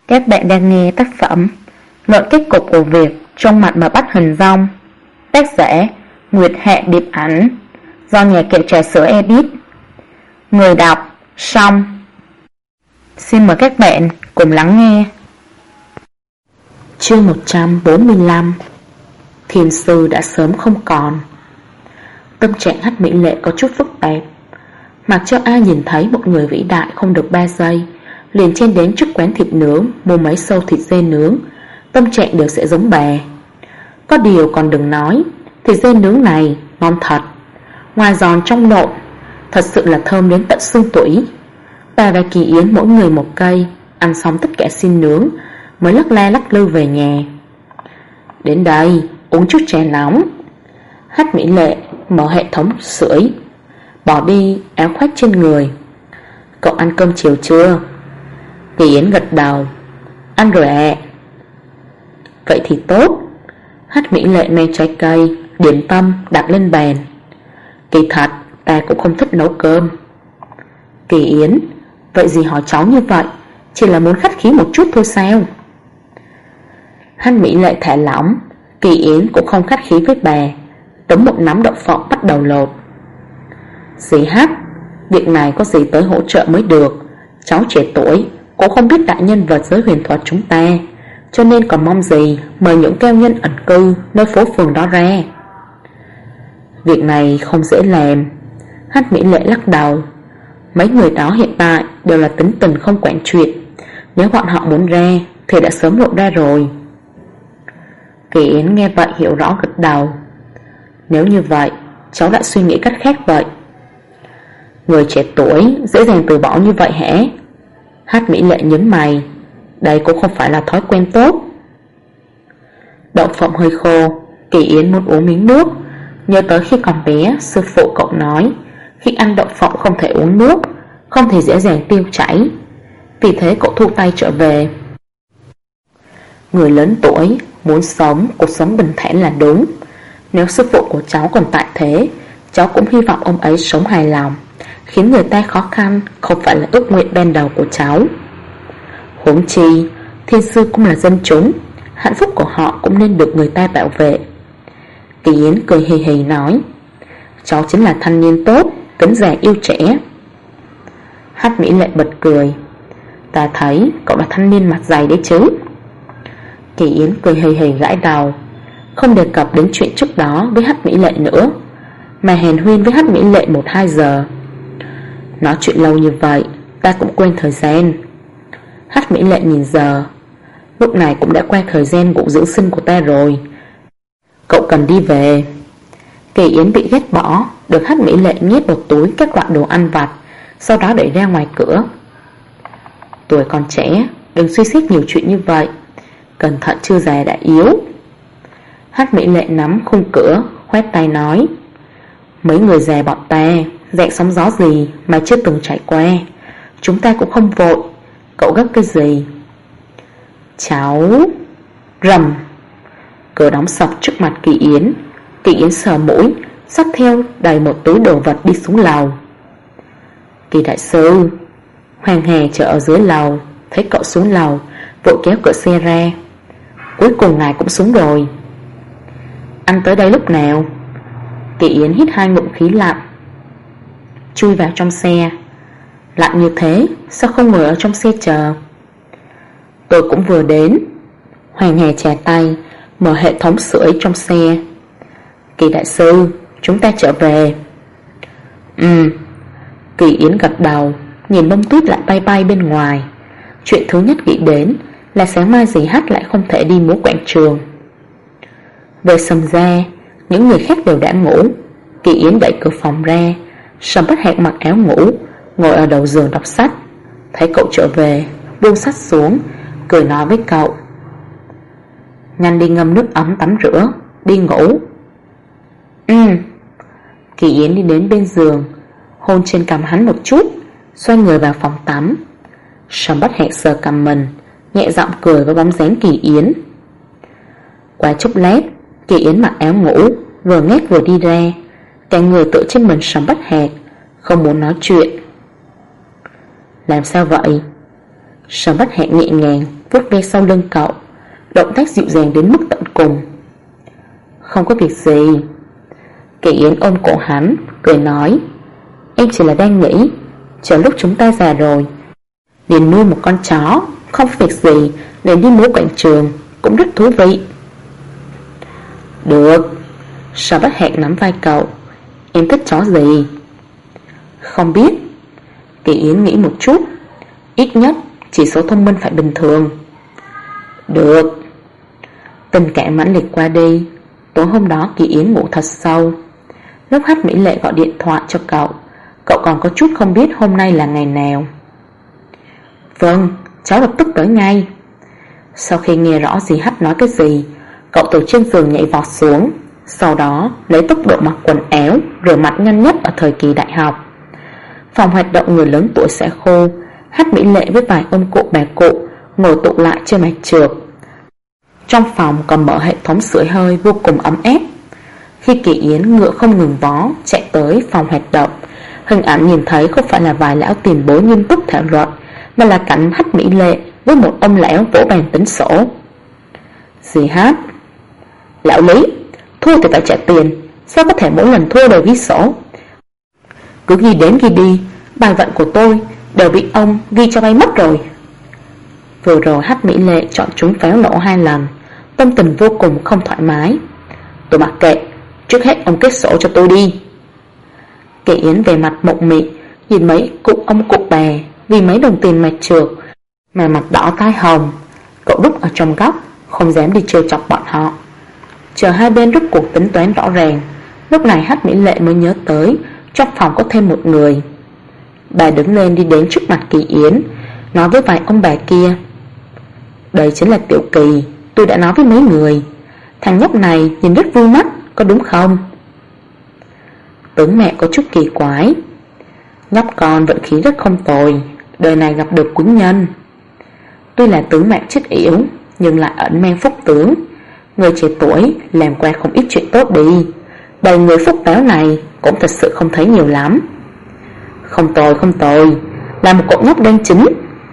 Các bạn đang nghe tác phẩm Luận kết cục của việc trong mặt mà bắt hình dong, tác giả Nguyệt Hạ Điệp Ảnh, do nhà kệ trà sữa edit. Người đọc Song. Xin mời các bạn cùng lắng nghe. Chương 145. Thiền sư đã sớm không còn. Tâm trạng Hách Mỹ Lệ có chút phức tạp. Mặc cho ai nhìn thấy một người vĩ đại không được 3 giây liền chen đến trước quán thịt nướng mua mấy xâu thịt dê nướng, tâm trạng đều sẽ giống bà. Có điều còn đừng nói, thịt dê nướng này ngon thật, ngoài giòn trong nộn, thật sự là thơm đến tận xương tủy. Bà và Kỳ Yến mỗi người một cây, ăn xong tất cả xin nướng mới lắc la lắc lư về nhà. Đến đây uống chút trà nóng. Hách Mỹ Lệ mở hệ thống sưởi, bỏ đi áo khoác trên người. Cậu ăn cơm chiều chưa? Kỳ Yến gật đầu. Ăn rồi ạ. Vậy thì tốt. Hách Mỹ Lệ mang trái cây, điểm tâm đặt lên bàn. Kỳ thật ta cũng không thích nấu cơm. Kỳ Yến, vậy gì hỏi cháu như vậy, chỉ là muốn khách khí một chút thôi sao? Hách Mỹ Lệ thả lỏng. Kỳ Yến cũng không khách khí với bà, tấm một nắm đậu phộng bắt đầu lột. Dì Hách, việc này có gì tới hỗ trợ mới được. Cháu trẻ tuổi cũng không biết đại nhân vật giới huyền thuật chúng ta, cho nên còn mong gì mời những cao nhân ẩn cư nơi phố phường đó ra. Việc này không dễ làm. Hách Mỹ Lệ lắc đầu. Mấy người đó hiện tại đều là tính tình không quản chuyện, nếu bọn họ muốn ra thì đã sớm lộ ra rồi. Kỳ Yến nghe vậy hiểu rõ gật đầu. Nếu như vậy, cháu đã suy nghĩ cách khác vậy. Người trẻ tuổi dễ dàng từ bỏ như vậy hả? Hách Mỹ Lệ nhướng mày. Đây cũng không phải là thói quen tốt. Đậu phộng hơi khô, Kỳ Yến muốn uống miếng nước. Nhớ tới khi còn bé, sư phụ cậu nói khi ăn đậu phộng không thể uống nước, không thể dễ dàng tiêu chảy. Vì thế cậu thu tay trở về. Người lớn tuổi muốn sống cuộc sống bình thản là đúng. Nếu sư phụ của cháu còn tại thế, cháu cũng hy vọng ông ấy sống hài lòng, khiến người ta khó khăn không phải là ước nguyện ban đầu của cháu. Huống chi thiên sư cũng là dân chúng, hạnh phúc của họ cũng nên được người ta bảo vệ. Kỳ Yến cười hì hì nói, cháu chính là thanh niên tốt, kính già yêu trẻ. Hách Mỹ Lệ bật cười. Ta thấy cậu là thanh niên mặt dày đấy chứ. Kỳ Yến cười hì hì gãi đầu, không đề cập đến chuyện trước đó với Hách Mỹ Lệ nữa, mà hàn huyên với Hách Mỹ Lệ 1-2 giờ. Nói chuyện lâu như vậy ta cũng quên thời gian. Hách Mỹ Lệ nhìn giờ. Lúc này cũng đã qua thời gian vụ dưỡng sinh của ta rồi, cậu cần đi về. Kỳ Yến bị ghét bỏ, được Hách Mỹ Lệ nhét một túi các loại đồ ăn vặt, sau đó đẩy ra ngoài cửa. Tuổi còn trẻ, đừng suy xét nhiều chuyện như vậy, cẩn thận chưa già đã yếu. Hách Mỹ Lệ nắm khung cửa, khoét tay nói, mấy người già bọn ta dạng sóng gió gì mà chưa từng trải qua, chúng ta cũng không vội. Cậu gấp cái gì? Cháu... Rầm. Cửa đóng sập trước mặt Kỳ Yến. Kỳ Yến sờ mũi, xách theo đầy một túi đồ vật đi xuống lầu. Kỳ đại sư. Hoàng Hà chờ ở dưới lầu, thấy cậu xuống lầu vội kéo cửa xe ra. Cuối cùng ngài cũng xuống rồi. Anh tới đây lúc nào? Kỳ Yến hít 2 ngụm khí lạnh, chui vào trong xe. Lạnh như thế, sao không ngồi ở trong xe chờ? Tôi cũng vừa đến. Hoàng Hà chà tay, mở hệ thống sưởi trong xe. Kỳ đại sư, chúng ta trở về. Kỳ Yến gật đầu, nhìn bông tuyết lại bay bay bên ngoài. Chuyện thứ nhất nghĩ đến là sáng mai dì Hách lại không thể đi múa quảng trường. Về Sầm ra, những người khác đều đã ngủ. Kỳ Yến đẩy cửa phòng ra. Sầm Bất Hạc mặc áo ngủ, ngồi ở đầu giường đọc sách. Thấy cậu trở về, buông sách xuống, cười nói với cậu, nhanh đi ngâm nước ấm tắm rửa, đi ngủ. Kỳ Yến đi đến bên giường, hôn trên cằm hắn một chút, xoay người vào phòng tắm. Sầm Bất Hạc sờ cằm mình, nhẹ giọng cười với bóng dáng Kỳ Yến. Qua chốc lát, Kỳ Yến mặc áo ngủ, vừa nghét vừa đi ra, cả người tựa trên mình Sầm Bất Hạc, không muốn nói chuyện. Làm sao vậy? Sầm Bất Hạc nhẹ nhàng vuốt ve sau lưng cậu, động tác dịu dàng đến mức tận cùng. Không có việc gì. Kỳ Yến ôm cổ hắn, cười nói, em chỉ là đang nghĩ, chờ lúc chúng ta già rồi liền nuôi một con chó, không có việc gì nên đi múa quảng trường, cũng rất thú vị. Được. Sở Bất Hẹn nắm vai cậu, em thích chó gì? Không biết. Kỳ Yến nghĩ một chút, ít nhất chỉ số thông minh phải bình thường. Được. Tình cảm mãnh liệt qua đi. Tối hôm đó Kỳ Yến ngủ thật sâu. Lúc Hát Mỹ Lệ gọi điện thoại cho cậu, cậu còn có chút không biết hôm nay là ngày nào. Vâng, cháu lập tức tới ngay. Sau khi nghe rõ dì Hát nói cái gì, cậu từ trên giường nhảy vọt xuống, sau đó lấy tốc độ mặc quần áo, rửa mặt nhanh nhất ở thời kỳ đại học. Phòng hoạt động người lớn tuổi sẽ khô, Hát Mỹ Lệ với vài ông cụ bà cụ ngồi tụ lại trên mặt trượt. Trong phòng còn mở hệ thống sưởi hơi vô cùng ấm áp. Khi Kỳ Yến ngựa không ngừng vó chạy tới phòng hoạt động, hình ảnh nhìn thấy không phải là vài lão tiền bối nghiêm túc thảo luận, mà là cảnh Hát Mỹ Lệ với một ông lão vỗ bàn tính sổ. Dì Hát: Lão Lý, thua thì phải trả tiền, sao có thể mỗi lần thua đều ghi sổ? Cứ ghi đến ghi đi, bài vận của tôi đều bị ông ghi cho bay mất rồi. Vừa rồi Hát Mỹ Lệ chọn trúng pháo nổ 2 lần, tâm tình vô cùng không thoải mái. Tôi mặc kệ, trước hết ông kết sổ cho tôi đi. Kỳ Yến về mặt mộng mị, nhìn mấy cụ ông cụ bà vì mấy đồng tiền mặt trượt mà mặt đỏ tai hồng. Cậu đúc ở trong góc, không dám đi trêu chọc bọn họ. Chờ hai bên rút cuộc tính toán rõ ràng, lúc này Hát Mỹ Lệ mới nhớ tới trong phòng có thêm một người. Bà đứng lên đi đến trước mặt Kỳ Yến, nói với vài ông bà kia: Đây chính là Tiểu Kỳ, tôi đã nói với mấy người. Thằng nhóc này nhìn rất vui mắt, có đúng không? Tướng mẹ có chút kỳ quái. Nhóc con vận khí rất không tồi, đời này gặp được quý nhân. Tuy là tướng mẹ chết yểu, nhưng lại ẩn men phúc tướng. Người trẻ tuổi làm qua không ít chuyện tốt đi. Đời người phúc báo này cũng thật sự không thấy nhiều lắm. Không tồi, là một cậu nhóc đen chính.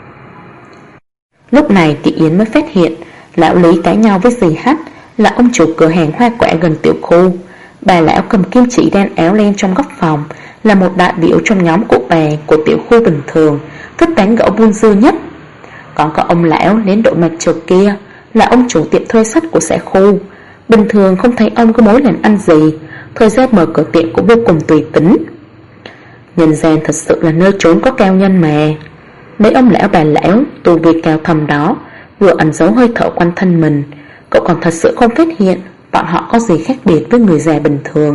Lúc này Kỳ Yến mới phát hiện lão Lý cãi nhau với dì Hát là ông chủ cửa hàng hoa quả gần tiểu khu. Bà lão cầm kim chỉ đen éo len trong góc phòng, là một đại biểu trong nhóm cụ bà của tiểu khu bình thường, thích tán gẫu buôn dưa nhất. Còn có ông lão đến độ mặt trượt kia là ông chủ tiệm thuê sắt của xã khu. Bình thường không thấy ông có mối làm ăn gì, thời gian mở cửa tiệm cũng vô cùng tùy tính. Nhân gian thật sự là nơi trốn có cao nhân mà. Mấy ông lão bà lão tu vi cao thầm đó vừa ẩn giấu hơi thở quanh thân mình, cậu còn thật sự không phát hiện bọn họ có gì khác biệt với người già bình thường.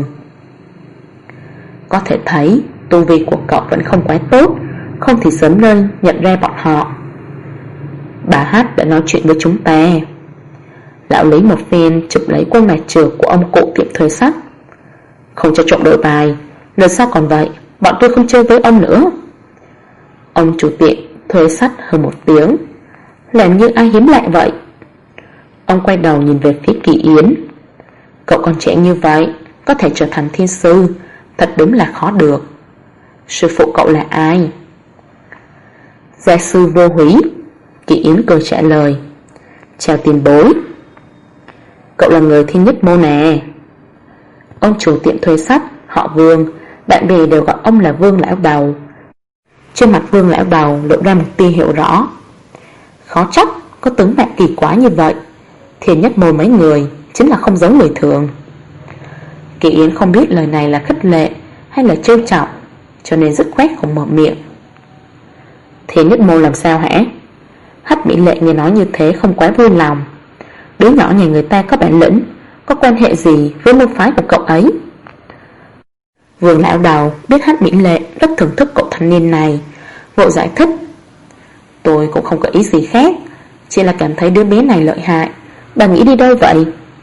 Có thể thấy tu vi của cậu vẫn không quá tốt, không thì sớm nên nhận ra bọn họ. Bà Hát đã nói chuyện với chúng ta. Lão Lý một phen chụp lấy quân mặt trượt của ông cụ tiệm thuê sắt. Không cho trộm đội bài, lần sau còn vậy, bọn tôi không chơi với ông nữa. Ông chủ tiệm thuê sắt hơn một tiếng, làm như ai hiếm lạ vậy. Ông quay đầu nhìn về phía Kỳ Yến. Cậu còn trẻ như vậy, có thể trở thành thiên sư, thật đúng là khó được. Sư phụ cậu là ai? Gia sư Vô Húy. Kỳ Yến cười trả lời. Chào tiền bối. Cậu là người Thiên Nhất Môn nè. Ông chủ tiệm thuê sắt họ Vương, bạn bè đều gọi ông là Vương lão đầu. Trên mặt Vương lão đầu lộ ra một tia hiểu rõ. Khó trách có tướng mạo kỳ quái như vậy. Thiên Nhất Môn mấy người chính là không giống người thường. Kỳ Yến không biết lời này là khích lệ hay là trêu chọc, cho nên dứt khoát không mở miệng. Thiên Nhất Môn làm sao hả? Hát Mỹ Lệ nghe nói như thế không quá vui lòng. Đứa nhỏ nhà người ta có bản lĩnh, có quan hệ gì với môn phái của cậu ấy? Vương lão đầu biết Hát Mỹ Lệ rất thưởng thức cậu thanh niên này, vội giải thích. Tôi cũng không có ý gì khác, chỉ là cảm thấy đứa bé này lợi hại. Bà nghĩ đi đâu vậy?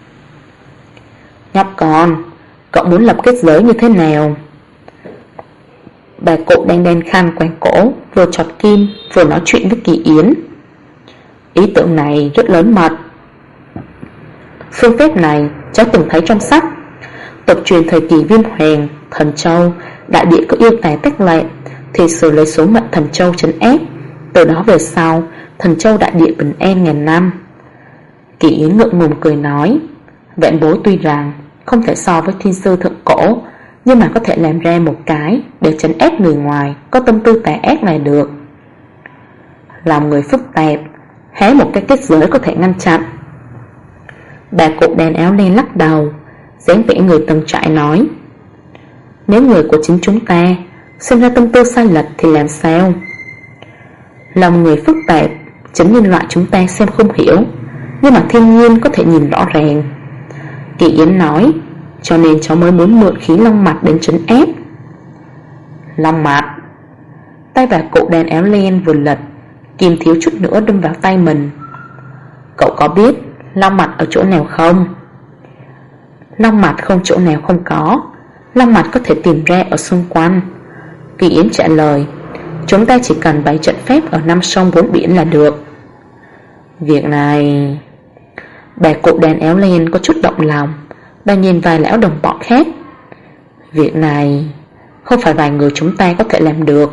Nhóc con, cậu muốn lập kết giới như thế nào? Bà cụ đang đen khăn quanh cổ, vừa chọt kim vừa nói chuyện với Kỳ Yến. Ý tưởng này rất lớn mật. Phương pháp này cháu từng thấy trong sách. Tộc truyền thời kỳ Viêm Hoàng, Thần Châu, đại địa có yêu tài tách lệ thì sử lấy số mệnh Thần Châu trấn áp. Từ đó về sau, thần châu đại địa bình an ngàn năm. Kỳ Yến ngượng ngùng cười nói, vạn bối tuy rằng không thể so với thiên sư thượng cổ, nhưng mà có thể làm ra một cái để trấn áp người ngoài có tâm tư tà ác này được. Lòng người phức tạp, hé một cái kết giới có thể ngăn chặn. Bà cụ đàn áo đen lắc đầu, dáng vẻ người từng trải nói, nếu người của chính chúng ta sinh ra tâm tư sai lệch thì làm sao? Lòng người phức tạp, chính nhân loại chúng ta xem không hiểu, nhưng mà thiên nhiên có thể nhìn rõ ràng. Kỳ Yến nói, cho nên cháu mới muốn mượn khí long mạch đến trấn áp. Long mạch? Tay bà cụ đàn áo len vừa lật, kìm thiếu chút nữa đâm vào tay mình. Cậu có biết long mạch ở chỗ nào không? Long mạch không chỗ nào không có, long mạch có thể tìm ra ở xung quanh. Kỳ Yến trả lời, chúng ta chỉ cần bày trận phép ở 5 sông 4 biển là được. Việc này... Bà cụ đàn áo len có chút động lòng. Bà nhìn vài lão đồng bọn khác. Việc này không phải vài người chúng ta có thể làm được.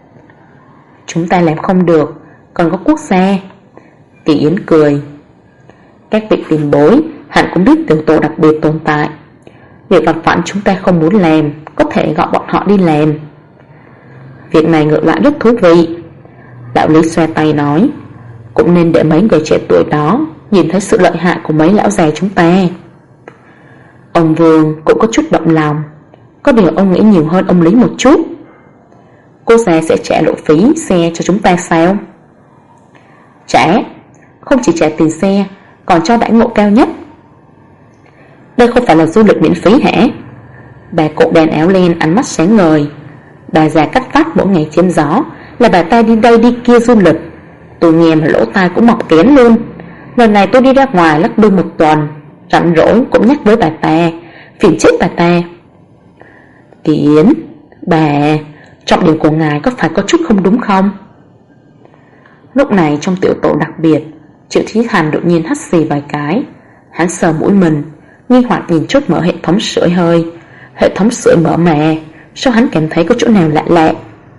Chúng ta làm không được, còn có quốc gia. Kỳ Yến cười, các vị tiền bối hẳn cũng biết tiểu tổ đặc biệt tồn tại. Việc vặt vãnh chúng ta không muốn làm, có thể gọi bọn họ đi làm. Việc này ngược lại rất thú vị. Đạo lý xoa tay nói, cũng nên để mấy người trẻ tuổi đó nhìn thấy sự lợi hại của mấy lão già chúng ta. Ông Vương cũng có chút động lòng, có điều ông nghĩ nhiều hơn ông Lý một chút. Cô già sẽ trả lộ phí xe cho chúng ta sao? Trả, không chỉ trả tiền xe, còn cho đãi ngộ cao nhất. Đây không phải là du lịch miễn phí hả? Bà cụ đàn áo len ánh mắt sáng ngời. Bà già cắt vắt mỗi ngày chém gió là bà ta đi đây đi kia du lịch. Tôi nghe mà lỗ tai cũng mọc kén luôn. Lần này tôi đi ra ngoài lắc lư một tuần, rảnh rỗi cũng nhắc với bà ta, phiền chết bà ta. Kỳ Yến, bà, trọng điểm của ngài có phải có chút không đúng không? Lúc này trong tiểu tổ đặc biệt, Triệu Chí Thành đột nhiên hắt xì vài cái. Hắn sờ mũi mình, nghi hoặc nhìn chốt mở hệ thống sưởi hơi. Hệ thống sưởi mở mà, sao hắn cảm thấy có chỗ nào lạ lạ?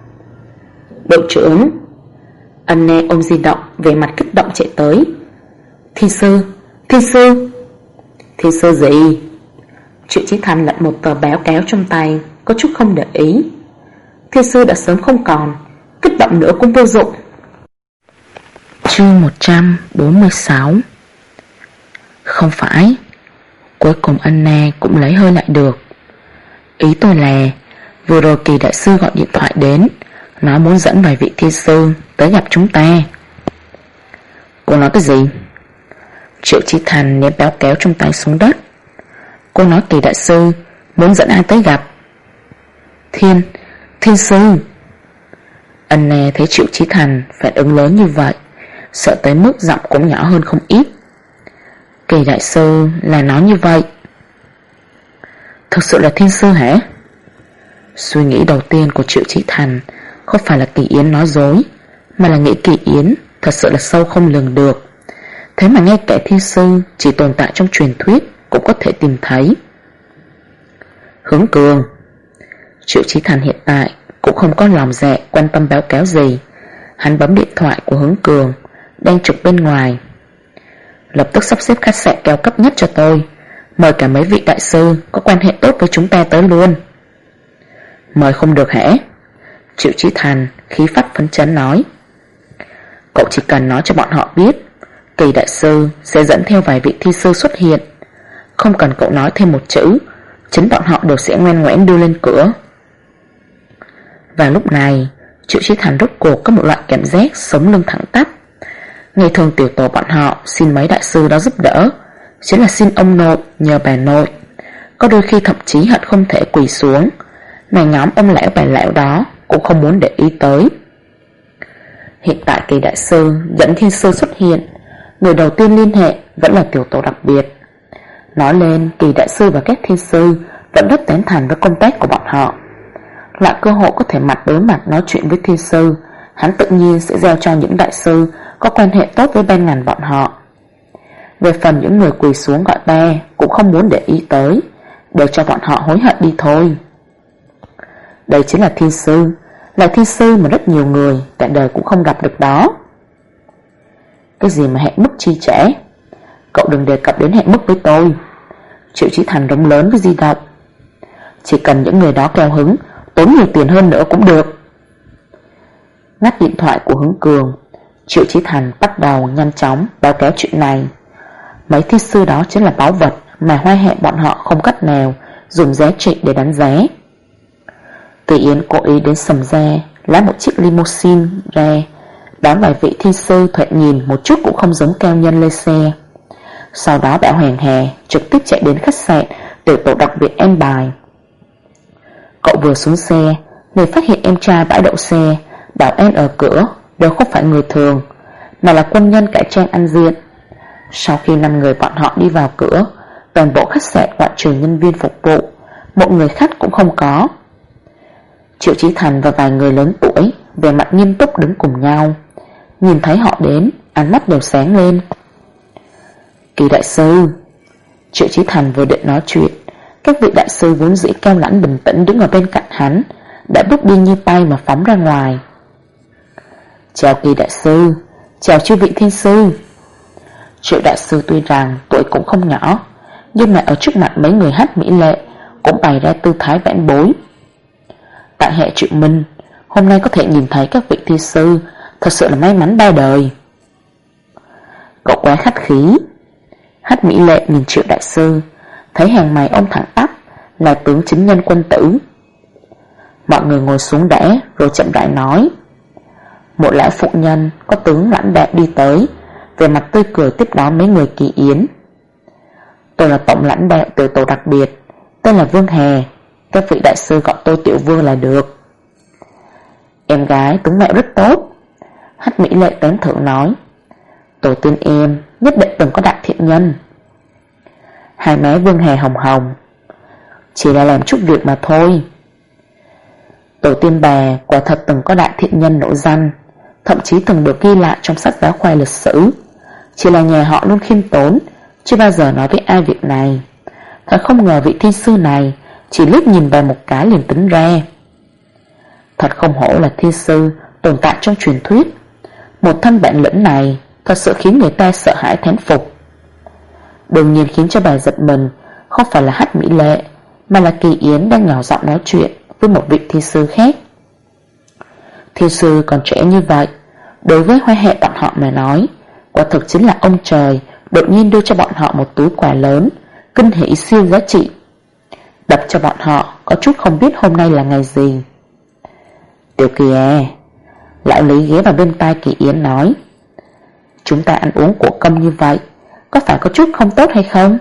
Đội trưởng Anne ôm di động, về mặt kích động chạy tới. Thiên sư, thiên sư. Thiên sư gì? Triệu Chí Thành lật một tờ báo cáo trong tay, có chút không để ý. Thiên sư đã sớm không còn, kích động nữa cũng vô dụng. Chương 146. Không phải, cuối cùng Anna cũng lấy hơi lại được. Ý tôi là vừa rồi Kỳ đại sư gọi điện thoại đến, nói muốn dẫn vài vị thiên sư tới gặp chúng ta. Cô nói cái gì? Triệu Chí Thành ném báo kéo trong tay xuống đất. Cô nói Kỳ đại sư muốn dẫn ai tới gặp? Thiên sư. Anna thấy Triệu Chí Thành phản ứng lớn như vậy, sợ tới mức giọng cũng nhỏ hơn không ít. Kỳ đại sư là nói như vậy. Thực sự là thiên sư hả? Suy nghĩ đầu tiên của Triệu Chí Thành không phải là Kỳ Yến nói dối, mà là nghĩ Kỳ Yến thật sự là sâu không lường được. Thế mà ngay cả thiên sư chỉ tồn tại trong truyền thuyết cũng có thể tìm thấy. Hướng Cường. Triệu Chí Thành hiện tại cũng không có lòng dạ quan tâm báo cáo gì. Hắn bấm điện thoại của Hướng Cường đang trực bên ngoài. Lập tức sắp xếp khách sạn cao cấp nhất cho tôi, mời cả mấy vị đại sư có quan hệ tốt với chúng ta tới luôn. Mời không được hả? Triệu Chí Thành khí phách phấn chấn nói. Cậu chỉ cần nói cho bọn họ biết Kỳ đại sư sẽ dẫn theo vài vị thi sư xuất hiện. Không cần cậu nói thêm một chữ, chính bọn họ đều sẽ ngoan ngoãn đưa lên cửa. Và lúc này Triệu Chí Thành rốt cuộc có một loại cảm giác sống lưng thẳng tắp. Ngày thường tiểu tổ bọn họ xin mấy đại sư đó giúp đỡ chính là xin ông nội nhờ bà nội, có đôi khi thậm chí hận không thể quỳ xuống, mà nhóm ông lão bà lão đó cũng không muốn để ý tới. Hiện tại Kỳ đại sư dẫn thiên sư xuất hiện, người đầu tiên liên hệ vẫn là tiểu tổ đặc biệt. Nói lên Kỳ đại sư và các thiên sư vẫn rất tán thành với công tác của bọn họ. Loại cơ hội có thể mặt đối mặt nói chuyện với thiên sư, hắn tự nhiên sẽ giao cho những đại sư có quan hệ tốt với ban ngành bọn họ. Về phần những người quỳ xuống gọi ba cũng không muốn để ý tới, để cho bọn họ hối hận đi thôi. Đây chính là thiên sư, là thiên sư mà rất nhiều người cả đời cũng không gặp được đó. Cái gì mà hẹn mức chi trễ? Cậu đừng đề cập đến hẹn mức với tôi. Triệu Chí Thành rống lớn với di động. Chỉ cần những người đó cao hứng, tốn nhiều tiền hơn nữa cũng được. Ngắt điện thoại của Hướng Cường, Triệu Chí Thành bắt đầu nhanh chóng báo cáo chuyện này. Mấy thi sư đó chính là báu vật mà Hoa Hẹn bọn họ không cách nào dùng giá trị để đánh giá. Kỳ Yến cố ý đến Sầm Gia lái một chiếc limousine ra đón vài vị thi sư thoạt nhìn một chút cũng không giống cao nhân lên xe. Sau đó bảo Hoàng Hà trực tiếp chạy đến khách sạn tiểu tổ đặc biệt an bài. Cậu vừa xuống xe liền phát hiện em trai bãi đậu xe, bảo an ở cửa đều không phải người thường, mà là quân nhân cải trang ăn diện. Sau khi 5 người bọn họ đi vào cửa, toàn bộ khách sạn ngoại trừ nhân viên phục vụ, một người khách cũng không có. Triệu Chí Thành và vài người lớn tuổi về mặt nghiêm túc đứng cùng nhau. Nhìn thấy họ đến, ánh mắt đều sáng lên. Kỳ đại sư. Triệu Chí Thành vừa định nói chuyện, các vị đại sư vốn dĩ cao lãnh bình tĩnh đứng ở bên cạnh hắn đã bước đi như bay mà phóng ra ngoài. Chào Kỳ đại sư, chào chư vị thiên sư. Triệu đại sư tuy rằng tuổi cũng không nhỏ, nhưng mà ở trước mặt mấy người hát mỹ lệ cũng bày ra tư thái vãn bối. Tại hệ Triệu Minh, hôm nay có thể nhìn thấy các vị thiên sư thật sự là may mắn ba đời. Cậu quá khách khí. Hát mỹ lệ nhìn Triệu đại sư, thấy hàng mày ông thẳng tắp, là tướng chính nhân quân tử. Mọi người ngồi xuống đã rồi chậm rãi nói. Một lão phụ nhân có tướng lãnh đạm đi tới, về mặt tươi cười tiếp đón mấy người Kỳ Yến. Tôi là tổng lãnh đạo tiểu tổ đặc biệt, tên là Vương Hà, các vị đại sư gọi tôi Tiểu Vương là được. Em gái tướng mạo rất tốt. Hát mỹ lệ tán thưởng nói. Tổ tiên em nhất định từng có đại thiện nhân. Hai má Vương Hà hồng hồng. Chỉ là làm chút việc mà thôi. Tổ tiên bà quả thật từng có đại thiện nhân nổi danh, thậm chí từng được ghi lại trong sách giáo khoa lịch sử. Chỉ là nhà họ luôn khiêm tốn, chưa bao giờ nói với ai việc này. Thật không ngờ vị thiên sư này chỉ liếc nhìn bà một cái liền tính ra. Thật không hổ là thiên sư tồn tại trong truyền thuyết. Một thân bản lĩnh này thật sự khiến người ta sợ hãi thán phục. Đương nhiên khiến cho bà giật mình không phải là Hát mỹ lệ, mà là Kỳ Yến đang nhỏ giọng nói chuyện với một vị thiên sư khác. Thiên sư còn trẻ như vậy, đối với Hoa Hệ bọn họ mà nói, quả thực chính là ông trời đột nhiên đưa cho bọn họ một túi quà lớn, kinh hỉ siêu giá trị, đập cho bọn họ có chút không biết hôm nay là ngày gì. Tiểu Kỳ à, lão Lý ghé vào bên tai Kỳ Yến nói, chúng ta ăn uống của công như vậy, có phải có chút không tốt hay không?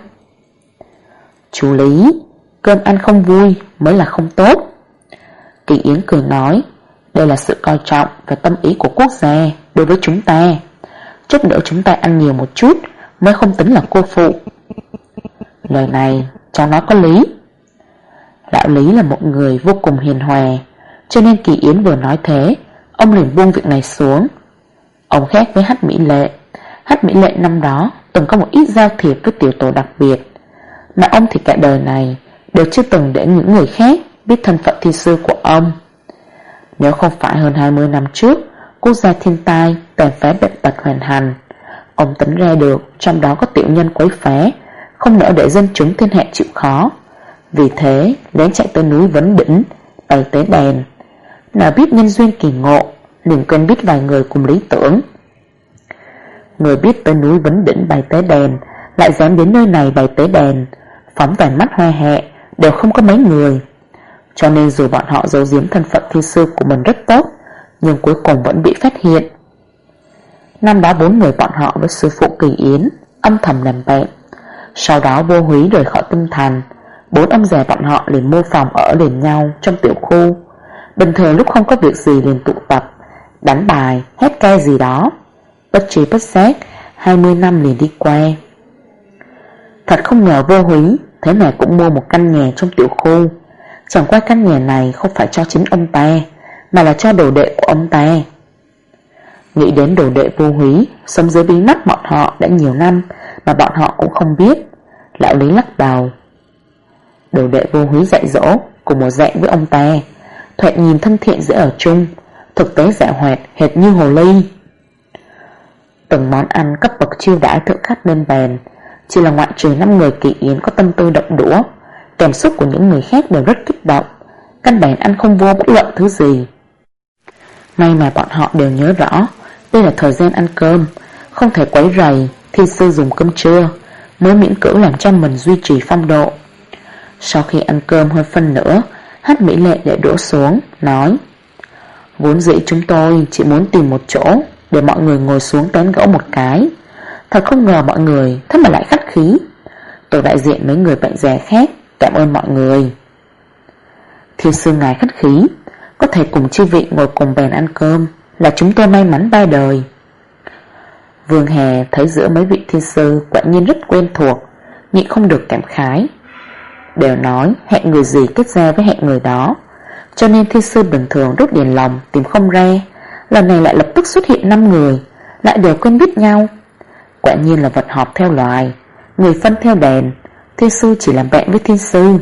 Chú Lý, cơm ăn không vui mới là không tốt. Kỳ Yến cười nói, đây là sự coi trọng và tâm ý của quốc gia đối với chúng ta. Chút nữa chúng ta ăn nhiều một chút mới không tính là cô phụ. Lời này cháu nói có lý. Lão Lý là một người vô cùng hiền hòa, cho nên Kỳ Yến vừa nói thế, ông liền buông việc này xuống. Ông khác với Hát mỹ lệ. Hát mỹ lệ năm đó từng có một ít giao thiệp với tiểu tổ đặc biệt, mà ông thì cả đời này đều chưa từng để những người khác biết thân phận thi sư của ông. Nếu không phải hơn 20 năm trước quốc gia thiên tai tàn phá bệnh tật hoành hành, ông tính ra được trong đó có tiểu nhân quấy phá, không nỡ để dân chúng thiên hạ chịu khó. Vì thế lén chạy tới núi Vấn Đỉnh bày tế đèn. Nào biết nhân duyên kỳ ngộ, liền quen biết vài người cùng lý tưởng. Người biết tới núi Vấn Đỉnh bày tế đèn lại dám đến nơi này bày tế đèn, phóng toàn mắt Hoa Hệ đều không có mấy người. Cho nên dù bọn họ giấu giếm thân phận thi sư của mình rất tốt, nhưng cuối cùng vẫn bị phát hiện. Năm đó 4 người bọn họ với sư phụ Kỳ Yến âm thầm làm bạn. Sau đó Vô Húy rời khỏi Tinh Thành, 4 ông già bọn họ liền mua phòng ở liền nhau trong tiểu khu. Bình thường lúc không có việc gì liền tụ tập đánh bài, hát ca gì đó. Bất trí bất giác 20 năm liền đi qua. Thật không ngờ Vô Húy thế nào cũng mua một căn nhà trong tiểu khu. Chẳng qua căn nhà này không phải cho chính ông ta, mà là cho đồ đệ của ông ta. Nghĩ đến đồ đệ Vô Húy sống dưới bí mắt bọn họ đã nhiều năm mà bọn họ cũng không biết, lão Lý lắc đầu. Đồ đệ Vô Húy dạy dỗ cùng một dạng với ông ta, thoạt nhìn thân thiện dễ ở chung, thực tế dã hoạt hệt như hồ ly. Từng món ăn cấp bậc chiêu đãi thượng khách bên bàn, chỉ là ngoại trừ 5 người Kỳ Yến có tâm tư động đũa, cảm xúc của những người khác đều rất kích động, căn bản ăn không vô bất luận thứ gì. May mà bọn họ đều nhớ rõ đây là thời gian ăn cơm, không thể quấy rầy Thiên sư dùng cơm trưa, mới miễn cưỡng làm cho mình duy trì phong độ. Sau khi ăn cơm hơn phân nửa, Hát Mỹ Lệ để đũa xuống, nói: vốn dĩ chúng tôi chỉ muốn tìm một chỗ để mọi người ngồi xuống tán gẫu một cái. Thật không ngờ mọi người thế mà lại khách khí. Tôi đại diện mấy người bạn già khác cảm ơn mọi người. Thiên sư ngài khách khí, có thể cùng chư vị ngồi cùng bàn ăn cơm là chúng tôi may mắn ba đời. Vương Hà thấy giữa mấy vị thiên sư quả nhiên rất quen thuộc, nhịn không được cảm khái. Đều nói hẹn người gì kết ra với hẹn người đó, cho nên thiên sư bình thường đốt đèn lồng tìm không ra, lần này lại lập tức xuất hiện 5 người, lại đều quen biết nhau. Quả nhiên là vật họp theo loài, người phân theo đèn. Thiên sư chỉ làm bạn với thiên sư.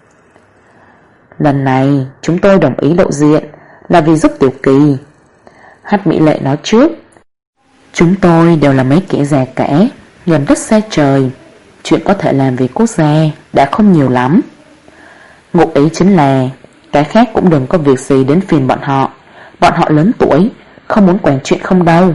Lần này chúng tôi đồng ý lộ diện là vì giúp Tiểu Kỳ. Hát Mỹ Lệ nói trước: chúng tôi đều là mấy kẻ già cả, gần đất xa trời, chuyện có thể làm vì quốc gia đã không nhiều lắm. Ngụ ý chính là cái khác cũng đừng có việc gì đến phiền bọn họ lớn tuổi, không muốn quản chuyện không đâu.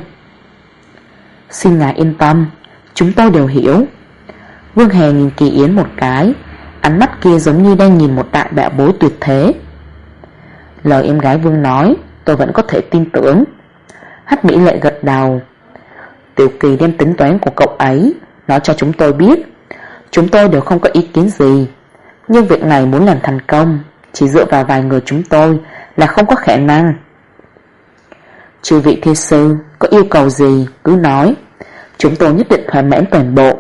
Xin ngài yên tâm, chúng tôi đều hiểu. Vương Hà nhìn Kỳ Yến một cái, ánh mắt kia giống như đang nhìn một đại đạo bối tuyệt thế. Lời em gái Vương nói tôi vẫn có thể tin tưởng. Hát Mỹ Lệ gật đầu. Tiểu Kỳ đem tính toán của cậu ấy nói cho chúng tôi biết, chúng tôi đều không có ý kiến gì. Nhưng việc này muốn làm thành công, chỉ dựa vào vài người chúng tôi là không có khả năng. Chư vị thiên sư có yêu cầu gì cứ nói, chúng tôi nhất định thỏa mãn toàn bộ.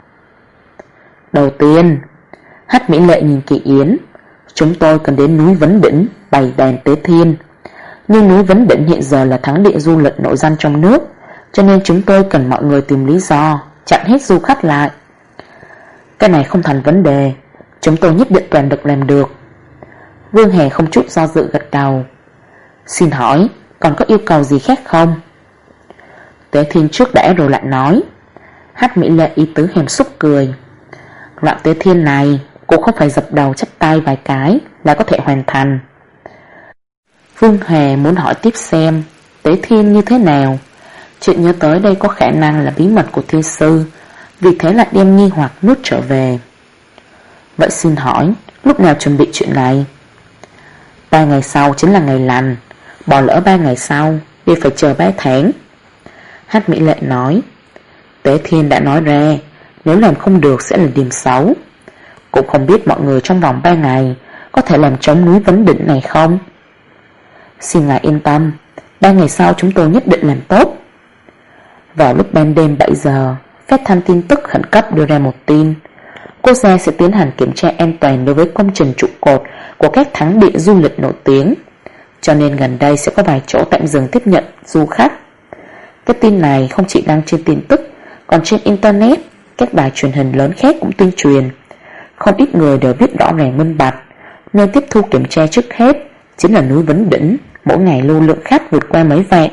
Đầu tiên, Hát Mỹ Lệ nhìn Kỳ Yến, chúng tôi cần đến núi Vấn Đỉnh bày đàn tế thiên. Nhưng núi Vấn Đỉnh hiện giờ là thắng địa du lịch nổi danh trong nước, cho nên chúng tôi cần mọi người tìm lý do chặn hết du khách lại. Cái này không thành vấn đề, chúng tôi nhất định toàn lực làm được. Vương Hà không chút do dự gật đầu. Xin hỏi còn có yêu cầu gì khác không? Tế thiên trước đã rồi lại nói. Hát Mỹ Lệ ý tứ hèm xúc cười. Loại tế thiên này cũng không phải dập đầu chắp tay vài cái là có thể hoàn thành. Vương Hà muốn hỏi tiếp xem tế thiên như thế nào, chuyện nhớ tới đây có khả năng là bí mật của thiên sư, vì thế lại đem nghi hoặc nuốt trở về. Vậy xin hỏi lúc nào chuẩn bị chuyện này? 3 ngày sau chính là ngày lành, bỏ lỡ 3 ngày sau thì phải chờ 3 tháng. Hát Mỹ Lệ nói. Tế thiên đã nói ra, nếu làm không được sẽ là điểm xấu. Cũng không biết mọi người trong vòng 3 ngày có thể làm trống núi Vấn Đỉnh này không? Xin ngài yên tâm, 3 ngày sau chúng tôi nhất định làm tốt. Vào lúc ban đêm 7 giờ, phát thanh tin tức khẩn cấp đưa ra một tin. Quốc gia sẽ tiến hành kiểm tra an toàn đối với công trình trụ cột của các thắng địa du lịch nổi tiếng, cho nên gần đây sẽ có vài chỗ tạm dừng tiếp nhận du khách. Cái tin này không chỉ đăng trên tin tức, còn trên internet, các đài truyền hình lớn khác cũng tuyên truyền. Không ít người đều biết rõ ràng minh bạch, nơi tiếp thu kiểm tra trước hết chính là núi Vấn Đỉnh, mỗi ngày lưu lượng khách vượt qua mấy vạn.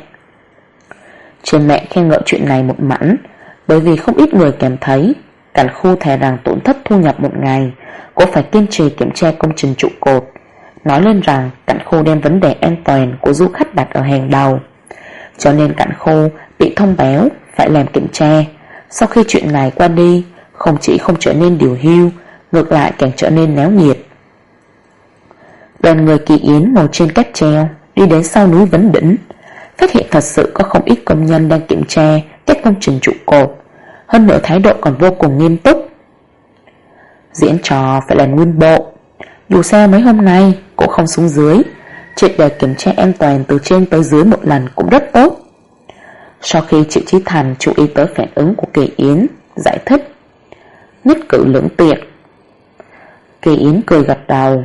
Trên mạng khen ngợi chuyện này một mảnh, bởi vì không ít người cảm thấy Cảnh Khu thề rằng tổn thất thu nhập một ngày cũng phải kiên trì kiểm tra công trình trụ cột, nói lên rằng Cảnh Khu đem vấn đề an toàn của du khách đặt ở hàng đầu, cho nên Cảnh Khu bị thông báo phải làm kiểm tra. Sau khi chuyện này qua đi, không chỉ không trở nên điều hưu, ngược lại càng trở nên náo nhiệt. Đoàn người Kỳ Yến ngồi trên cáp treo đi đến sau núi Vấn Đỉnh, phát hiện thật sự có không ít công nhân đang kiểm tra các công trình trụ cột, hơn nữa thái độ còn vô cùng nghiêm túc. Diễn trò phải là nguyên bộ, dù sao mấy hôm nay cũng không xuống dưới, triệt để kiểm tra an toàn từ trên tới dưới một lần cũng rất tốt. Sau khi Triệu Chí Thành chú ý tới phản ứng của Kỳ Yến, giải thích: nhất cử lưỡng tiện. Kỳ Yến cười gật đầu.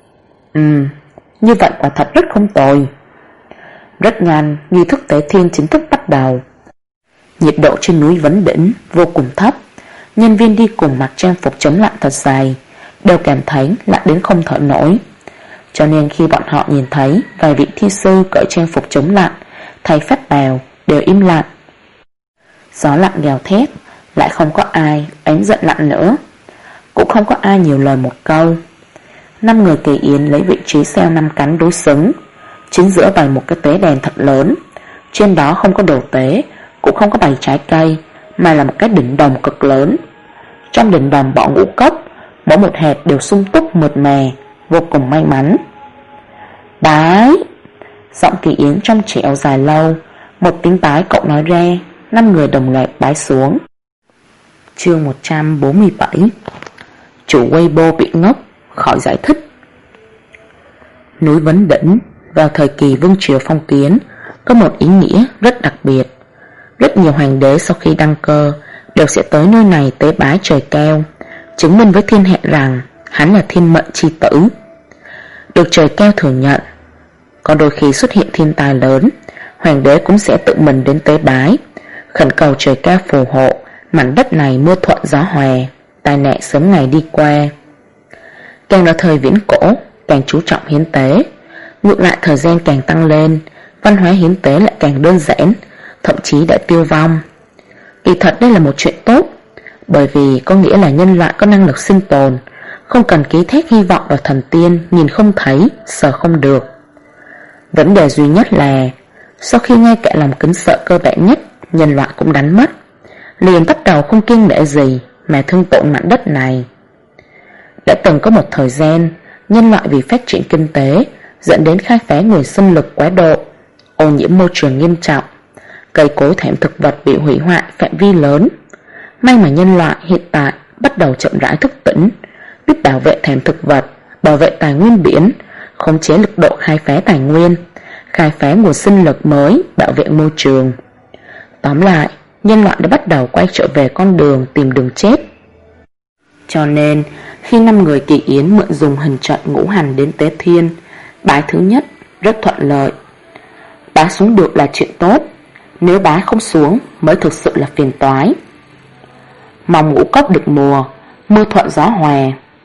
Như vậy quả thật rất không tồi. Rất nhanh, nghi thức tế thiên chính thức bắt đầu. Nhiệt độ trên núi Vấn Đỉnh vô cùng thấp, nhân viên đi cùng mặc trang phục chống lạnh thật dày, đều cảm thấy lạnh đến không thở nổi. Cho nên khi bọn họ nhìn thấy vài vị thi sư cởi trang phục chống lạnh thay phát bào, đều im lặng. Gió lặng gào thét, lại không có ai oán giận lặng nữa. Cũng không có ai nhiều lời một câu. 5 người Kỳ Yến lấy vị trí xeo 5 cánh đối xứng. Chính giữa bày một cái tế đèn thật lớn. Trên đó không có đồ tế, cũng không có bày trái cây, mà là một cái đỉnh đồng cực lớn. Trong đỉnh đồng bỏ ngũ cốc, mỗi một hạt đều sung túc mượt mà, vô cùng may mắn. Bái! Giọng Kỳ Yến trong trẻo dài lâu. Một tiếng bái cậu nói ra, 5 người đồng loạt bái xuống. Chương 147. Chủ Weibo bị ngốc, khỏi giải thích. Núi Vấn Đỉnh vào thời kỳ vương triều phong kiến có một ý nghĩa rất đặc biệt. Rất nhiều hoàng đế sau khi đăng cơ đều sẽ tới nơi này tế bái trời cao, chứng minh với thiên hạ rằng hắn là thiên mệnh chi tử. Được trời cao thừa nhận. Có đôi khi xuất hiện thiên tai lớn, hoàng đế cũng sẽ tự mình đến tế bái, khẩn cầu trời cao phù hộ mảnh đất này mưa thuận gió hòa, tai nạn sớm ngày đi qua. Càng ở thời viễn cổ càng chú trọng hiến tế. Ngược lại thời gian càng tăng lên, văn hóa hiến tế lại càng đơn giản, thậm chí đã tiêu vong. Kỳ thật đây là một chuyện tốt, bởi vì có nghĩa là nhân loại có năng lực sinh tồn, không cần ký thác hy vọng vào thần tiên nhìn không thấy, sờ không được. Vấn đề duy nhất là sau khi ngay cả lòng kính sợ cơ bản nhất nhân loại cũng đánh mất, liền bắt đầu không kiêng nể gì mà thương tổn mảnh đất này. Đã từng có một thời gian, nhân loại vì phát triển kinh tế dẫn đến khai phá nguồn sinh lực quá độ, ô nhiễm môi trường nghiêm trọng, cây cối thảm thực vật bị hủy hoại phạm vi lớn. May mà nhân loại hiện tại bắt đầu chậm rãi thức tỉnh, biết bảo vệ thảm thực vật, bảo vệ tài nguyên biển, khống chế lực độ khai phá tài nguyên, khai phá nguồn sinh lực mới, bảo vệ môi trường. Tóm lại, nhân loại đã bắt đầu quay trở về con đường tìm đường chết. Cho nên, khi 5 người Kỳ Yến mượn dùng hình trận ngũ hành đến tế thiên, bái thứ nhất rất thuận lợi. Bái xuống được là chuyện tốt, nếu bái không xuống mới thực sự là phiền toái. Mong ngũ cốc được mùa, mưa thuận gió hòa.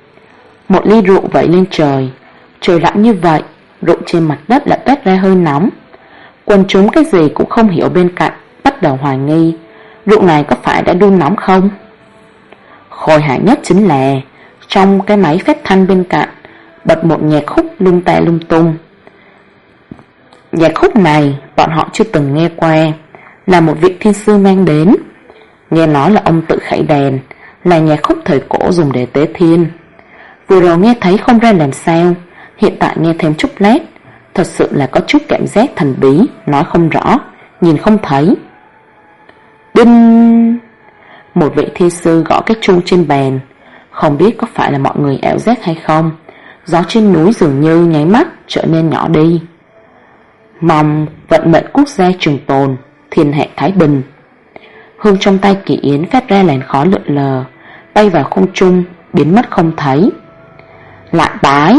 Một ly rượu vẩy lên trời, trời lạnh như vậy, rượu trên mặt đất lại toát ra hơi nóng. Quần chúng cái gì cũng không hiểu bên cạnh bắt đầu hoài nghi, rượu này có phải đã đun nóng không? Khôi hài nhất chính là trong cái máy phát thanh bên cạnh bật một nhạc khúc lung ta lung tung. Nhạc khúc này bọn họ chưa từng nghe qua, là một vị thiên sư mang đến. Nghe nói là ông tự khải đèn, là nhạc khúc thời cổ dùng để tế thiên. Vừa rồi nghe thấy không ra làm sao, hiện tại nghe thêm chút lát, thật sự là có chút cảm giác thần bí, nói không rõ, nhìn không thấy. Đinh! Một vị thi sư gõ cái chuông trên bàn. Không biết có phải là mọi người ảo giác hay không, gió trên núi dường như nháy mắt trở nên nhỏ đi. Mong vận mệnh quốc gia trường tồn, thiên hạ thái bình. Hương trong tay Kỳ Yến phát ra làn khói lượn lờ, bay vào không trung, biến mất không thấy. Lại bái!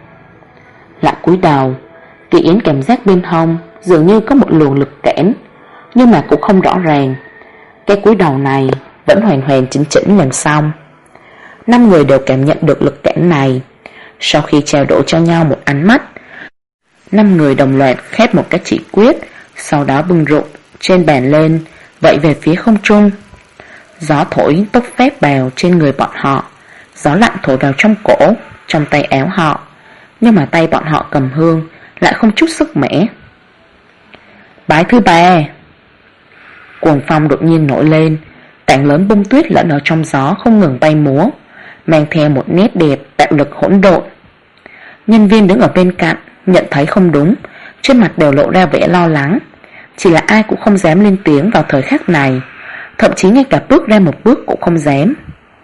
Lại cúi đầu, Kỳ Yến cảm giác bên hông dường như có một luồng lực cản, nhưng mà cũng không rõ ràng. Cái cúi đầu này vẫn hoàn hoàn chỉnh chỉnh làm xong. 5 người đều cảm nhận được lực cản này. Sau khi trao đổi cho nhau một ánh mắt, 5 người đồng loạt khét một cái chỉ quyết, sau đó bưng rượu trên bàn lên, vẫy về phía không trung. Gió thổi tốc phép bào trên người bọn họ, gió lạnh thổi vào trong cổ, trong tay áo họ, nhưng mà tay bọn họ cầm hương lại không chút sức mẻ. Bái thứ 3. Cuồng phong đột nhiên nổi lên, tảng lớn bông tuyết lẫn ở trong gió không ngừng bay múa, mang theo một nét đẹp tạo lực hỗn độn. Nhân viên đứng ở bên cạnh nhận thấy không đúng, trên mặt đều lộ ra vẻ lo lắng, chỉ là ai cũng không dám lên tiếng vào thời khắc này, thậm chí ngay cả bước ra một bước cũng không dám.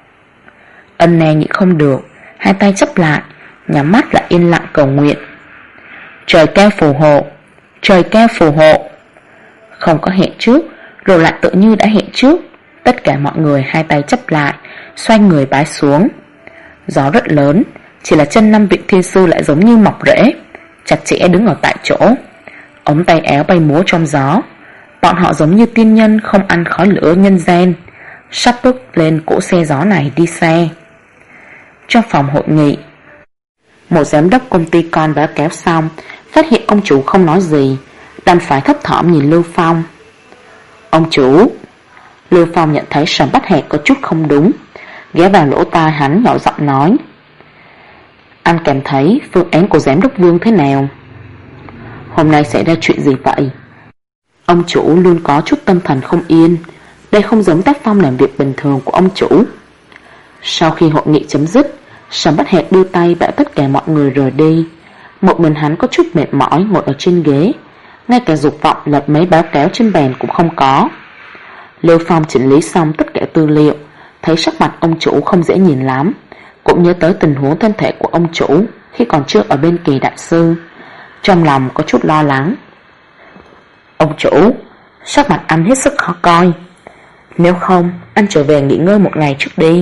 Ân Na nhịn không được, hai tay chắp lại, nhắm mắt lại yên lặng cầu nguyện. Trời cao phù hộ, trời cao phù hộ. Không có hẹn trước, rồi lại tự như đã hẹn trước. Tất cả mọi người hai tay chắp lại, xoay người bái xuống. Gió rất lớn, chỉ là chân 5 vị thiên sư lại giống như mọc rễ, chặt chẽ đứng ở tại chỗ. Ống tay áo bay múa trong gió. Bọn họ giống như tiên nhân không ăn khói lửa nhân gian, sắp bước lên cỗ xe gió này đi xa. Trong phòng hội nghị, một giám đốc công ty con báo cáo xong, phát hiện ông chủ không nói gì, đành phải thấp thỏm nhìn Lưu Phong. Ông chủ, Lưu Phong nhận thấy Sầm Bách Hạc có chút không đúng, ghé vào lỗ tai hắn nhỏ giọng nói: Anh cảm thấy phương án của giám đốc Vương thế nào? Hôm nay xảy ra chuyện gì vậy? Ông chủ luôn có chút tâm thần không yên. Đây không giống tác phong làm việc bình thường của ông chủ. Sau khi hội nghị chấm dứt, Sầm Bách Hạc đưa tay bảo tất cả mọi người rời đi. Một mình hắn có chút mệt mỏi ngồi ở trên ghế, ngay cả dục vọng lật mấy báo cáo trên bàn cũng không có. Lưu Phong chỉnh lý xong tất cả tư liệu, thấy sắc mặt ông chủ không dễ nhìn lắm, cũng nhớ tới tình huống thân thể của ông chủ khi còn chưa ở bên Kỳ đại sư, trong lòng có chút lo lắng. Ông chủ, sắc mặt anh hết sức khó coi, nếu không anh trở về nghỉ ngơi một ngày trước đi.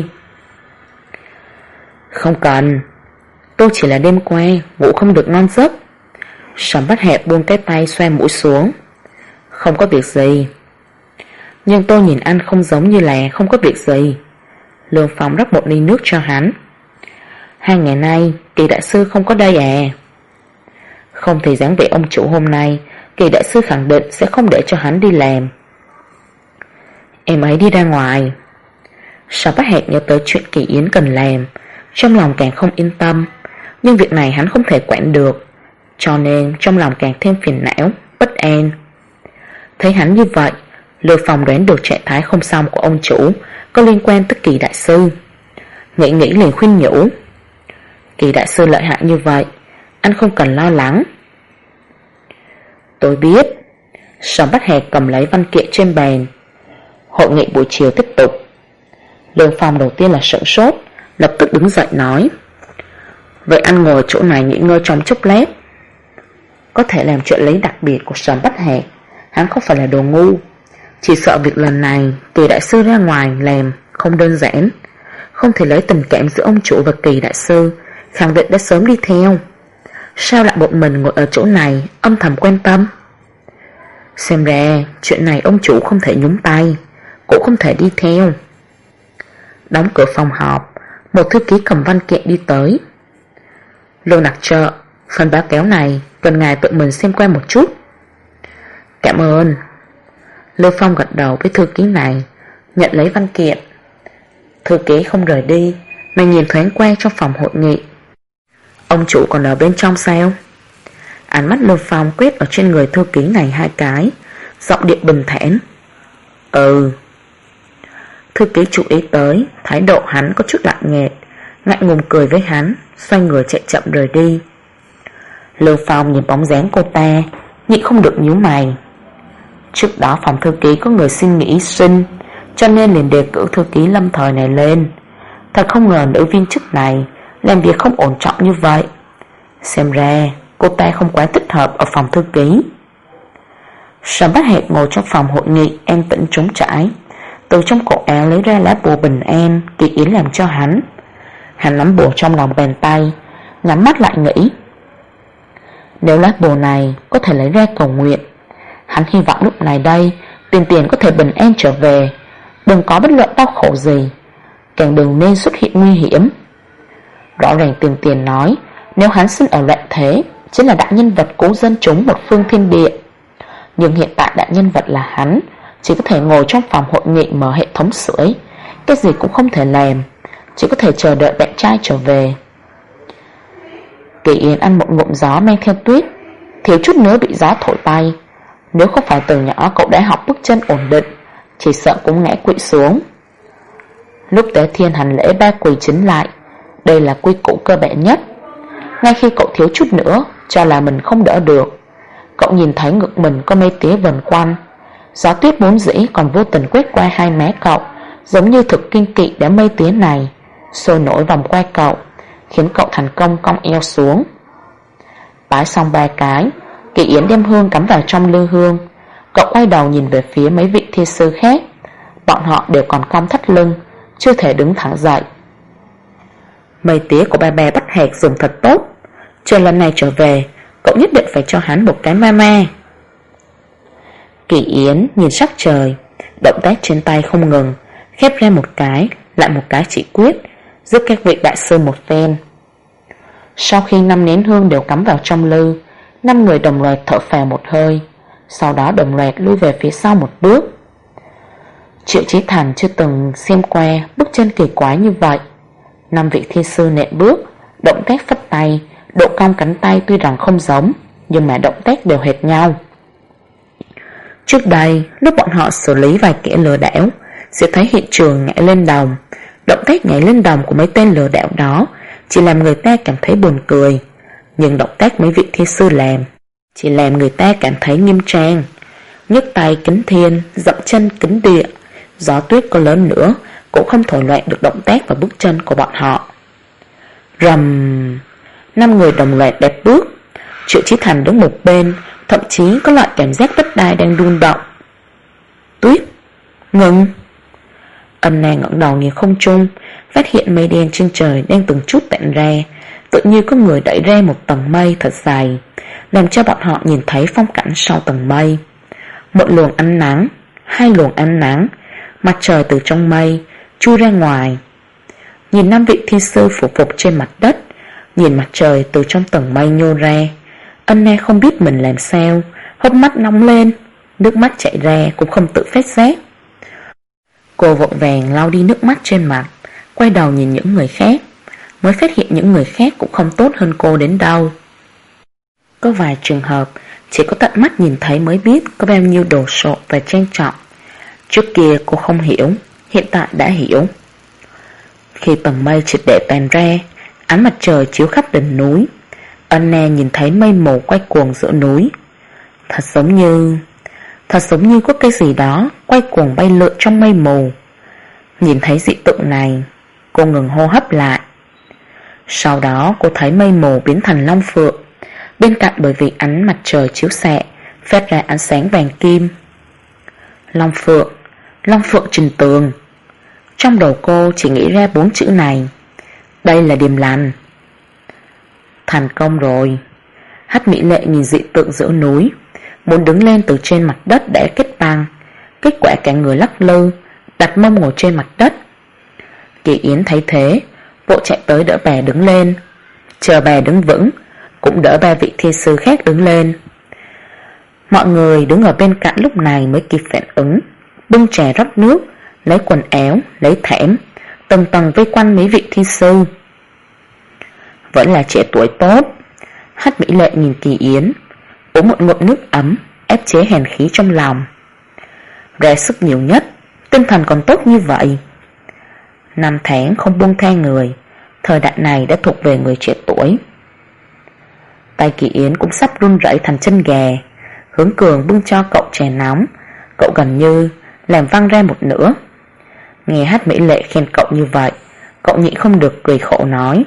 Không cần, tôi chỉ là đêm qua ngủ không được ngon giấc. Sầm Bách Hạc buông cái tay xoay mũi xuống. Không có việc gì. Nhưng tôi nhìn anh không giống như là không có việc gì. Lương Phong rót một ly nước cho hắn. 2 ngày nay Kỳ đại sư không có đây à? Không thì dáng vẻ ông chủ hôm nay, Kỳ đại sư khẳng định sẽ không để cho hắn đi làm. Em ấy đi ra ngoài. Sầm Bách Hạc nhớ tới chuyện Kỳ Yến cần làm, trong lòng càng không yên tâm. Nhưng việc này hắn không thể quản được, cho nên trong lòng càng thêm phiền não, bất an. Thấy hắn như vậy, Lưu Phong đoán được trạng thái không xong của ông chủ có liên quan tới Kỳ đại sư. Nghĩ liền khuyên nhủ: Kỳ đại sư lợi hại như vậy, anh không cần lo lắng. Tôi biết. Sầm Bách Hạc cầm lấy văn kiện trên bàn. Hội nghị buổi chiều tiếp tục. Lưu Phong đầu tiên là sửng sốt, lập tức đứng dậy nói: Vậy anh ngồi chỗ này nghỉ ngơi trong chốc lát. Có thể làm trợ lý đặc biệt của Sầm Bách Hạc, hắn không phải là đồ ngu. Chỉ sợ việc lần này Kỳ đại sư ra ngoài làm không đơn giản, không thể lấy tình cảm giữa ông chủ và Kỳ đại sư, khẳng định đã sớm đi theo. Sao lại một mình ngồi ở chỗ này âm thầm quan tâm? Xem ra chuyện này ông chủ không thể nhúng tay, cũng không thể đi theo. Đóng cửa phòng họp, một thư ký cầm văn kiện đi tới. Lưu đặc trợ, phần báo cáo này cần ngài tự mình xem qua một chút. Cảm ơn. Lưu Phong gật đầu với thư ký này, nhận lấy văn kiện. Thư ký không rời đi, mà nhìn thoáng qua trong phòng hội nghị. Ông chủ còn ở bên trong sao? Ánh mắt Lưu Phong quét ở trên người thư ký này 2 cái, giọng điệu bình thản. Ừ. Thư ký chú ý tới thái độ hắn có chút lạnh nhạt, ngại ngùng cười với hắn, xoay người chạy chậm rời đi. Lưu Phong nhìn bóng dáng cô ta, nhịn không được nhíu mày. Trước đó phòng thư ký có người xin nghỉ sinh, cho nên liền đề cử thư ký lâm thời này lên. Thật không ngờ nữ viên chức này làm việc không ổn trọng như vậy. Xem ra cô ta không quá thích hợp ở phòng thư ký. Sầm Bách Hạc ngồi trong phòng hội nghị an tĩnh trống trải, từ trong cổ áo lấy ra lá bùa bình an Kỳ Yến làm cho hắn. Hắn nắm bùa trong lòng bàn tay, nhắm mắt lại nghĩ. Nếu lá bùa này có thể lấy ra cầu nguyện, hắn hy vọng lúc này đây Tiền có thể bình an trở về, đừng có bất luận đau khổ gì, càng đừng nên xuất hiện nguy hiểm. Rõ ràng Tiền nói nếu hắn sinh ở loạn thế chính là đại nhân vật cứu dân chúng một phương thiên địa. Nhưng hiện tại đại nhân vật là hắn, chỉ có thể ngồi trong phòng hội nghị mở hệ thống sưởi, cái gì cũng không thể làm, chỉ có thể chờ đợi bạn trai trở về. Kỳ Yến ăn một ngụm gió mang theo tuyết, thiếu chút nữa bị gió thổi bay. Nếu không phải từ nhỏ cậu đã học bước chân ổn định, chỉ sợ cũng ngã quỵ xuống. Lúc Tế Thiên hành lễ 3 quỳ chính lại, đây là quy củ cơ bản nhất. Ngay khi cậu thiếu chút nữa cho là mình không đỡ được, cậu nhìn thấy ngực mình có mây tía vần quanh. Gió tuyết vốn dĩ còn vô tình quét qua 2 má cậu, giống như thực kiên kỵ đám mây tía này, sôi nổi vòng qua cậu, khiến cậu thành công cong eo xuống. Bái xong 3 cái, Kỳ Yến đem hương cắm vào trong lư hương. Cậu quay đầu nhìn về phía mấy vị thi sư khác, bọn họ đều còn cong thắt lưng, chưa thể đứng thẳng dậy. Mây tía của ba Bách Hạc dùng thật tốt, chờ lần này trở về cậu nhất định phải cho hắn một cái mama. Kỳ Yến nhìn sắc trời, động tác trên tay không ngừng, khép ra một cái lại một cái chỉ quyết, giúp các vị đại sư một phen. Sau khi 5 nén hương đều cắm vào trong lư, 5 người đồng loạt thở phào một hơi, sau đó đồng loạt lui về phía sau một bước. Triệu Chí Thành chưa từng xem qua bước chân kỳ quái như vậy. 5 vị thiên sư nện bước, động tác phất tay, độ cong cánh tay tuy rằng không giống, nhưng mà động tác đều hệt nhau. Trước đây, lúc bọn họ xử lý vài kẻ lừa đảo, sẽ thấy hiện trường nhảy lên đồng. Động tác nhảy lên đồng của mấy tên lừa đảo đó chỉ làm người ta cảm thấy buồn cười, nhưng động tác mấy vị thiên sư làm chỉ làm người ta cảm thấy nghiêm trang. Nhấc tay kính thiên, dậm chân kính địa, gió tuyết có lớn nữa cũng không thổi loạn được động tác và bước chân của bọn họ. Rầm, 5 người đồng loạt đạp bước. Triệu Chí Thành đứng một bên, thậm chí có loại cảm giác đất đai đang rung động. Tuyết, ngừng. Anna ngẩng đầu nhìn không trung, phát hiện mây đen trên trời đang từng chút tản ra. Tự như có người đẩy ra một tầng mây thật dày, làm cho bọn họ nhìn thấy phong cảnh sau tầng mây. Một luồng ánh nắng, 2 luồng ánh nắng, mặt trời từ trong mây chui ra ngoài. Nhìn 5 vị thiên sư phủ phục trên mặt đất, nhìn mặt trời từ trong tầng mây nhô ra, Anna không biết mình làm sao, hốc mắt nóng lên, nước mắt chảy ra cũng không tự phát giác. Cô vội vàng lau đi nước mắt trên mặt, quay đầu nhìn những người khác, mới phát hiện những người khác cũng không tốt hơn cô đến đâu. Có vài trường hợp chỉ có tận mắt nhìn thấy mới biết có bao nhiêu đồ sộ và trang trọng. Trước kia cô không hiểu, hiện tại đã hiểu. Khi tầng mây triệt để tàn ra, ánh mặt trời chiếu khắp đỉnh núi, Anna nhìn thấy mây mù quay cuồng giữa núi. Thật giống như có cái gì đó quay cuồng bay lượn trong mây mù. Nhìn thấy dị tượng này, cô ngừng hô hấp lại. Sau đó cô thấy mây mù biến thành long phượng, bên cạnh bởi vì ánh mặt trời chiếu xạ phát ra ánh sáng vàng kim. Long phượng trình tường. Trong đầu cô chỉ nghĩ ra 4 chữ này. Đây là điềm lành. Thành công rồi. Hách Mỹ Lệ nhìn dị tượng giữa núi, muốn đứng lên từ trên mặt đất để kết băng. Kết quả cả người lắc lư, đặt mông ngồi trên mặt đất. Kỳ Yến thấy thế, vội chạy tới đỡ bà đứng lên. Chờ bà đứng vững, cũng đỡ 3 vị thiên sư khác đứng lên. Mọi người đứng ở bên cạnh lúc này mới kịp phản ứng, bưng trà rót nước, lấy quần áo, lấy thảm, tầng tầng vây quanh mấy vị thiên sư. Vẫn là trẻ tuổi tốt. Hách Mỹ Lệ nhìn Kỳ Yến, uống một ngụm nước ấm, ép chế hàn khí trong lòng. Ra sức nhiều nhất, tinh thần còn tốt như vậy. 5 tháng không buông tha người, thời đại này đã thuộc về người trẻ tuổi. Tay Kỳ Yến cũng sắp run rẩy thành chân gà. Hướng Cường bưng cho cậu trà nóng, cậu gần như làm văng ra một nửa. Nghe Hách Mỹ Lệ khen cậu như vậy, cậu nhịn không được cười khổ nói: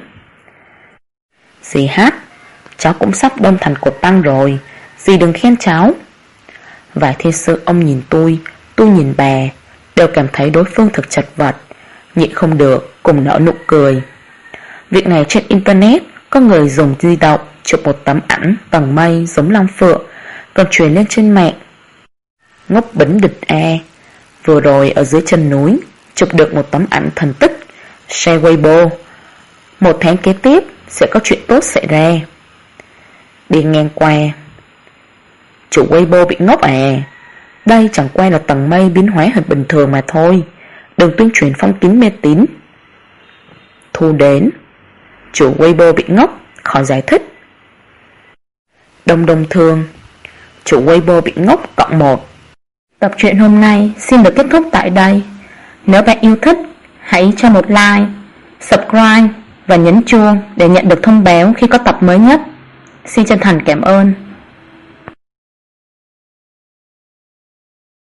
Dì Hát, cháu cũng sắp đâm thành cột băng rồi, dì đừng khen cháu. Vài thiên sư ông nhìn tôi nhìn bà, đều cảm thấy đối phương thực chật vật, nhịn không được cùng nở nụ cười. Việc này trên internet có người dùng di động chụp một tấm ảnh tầng mây giống long phượng, còn truyền lên trên mạng. Ngốc bính địch a, vừa rồi ở dưới chân núi chụp được một tấm ảnh thần tích, share Weibo. 1 tháng kế tiếp sẽ có chuyện tốt xảy ra. Đi ngang qua, chủ Weibo bị ngốc à? Đây chẳng qua là tầng mây biến hóa hình bình thường mà thôi, đừng tuyên truyền phong kiến mê tín. Thu đến, chủ Weibo bị ngốc, khỏi giải thích. Đông Thương, chủ Weibo bị ngốc cộng 1. Tập truyện hôm nay xin được kết thúc tại đây. Nếu bạn yêu thích, hãy cho một like, subscribe và nhấn chuông để nhận được thông báo khi có tập mới nhất. Xin chân thành cảm ơn.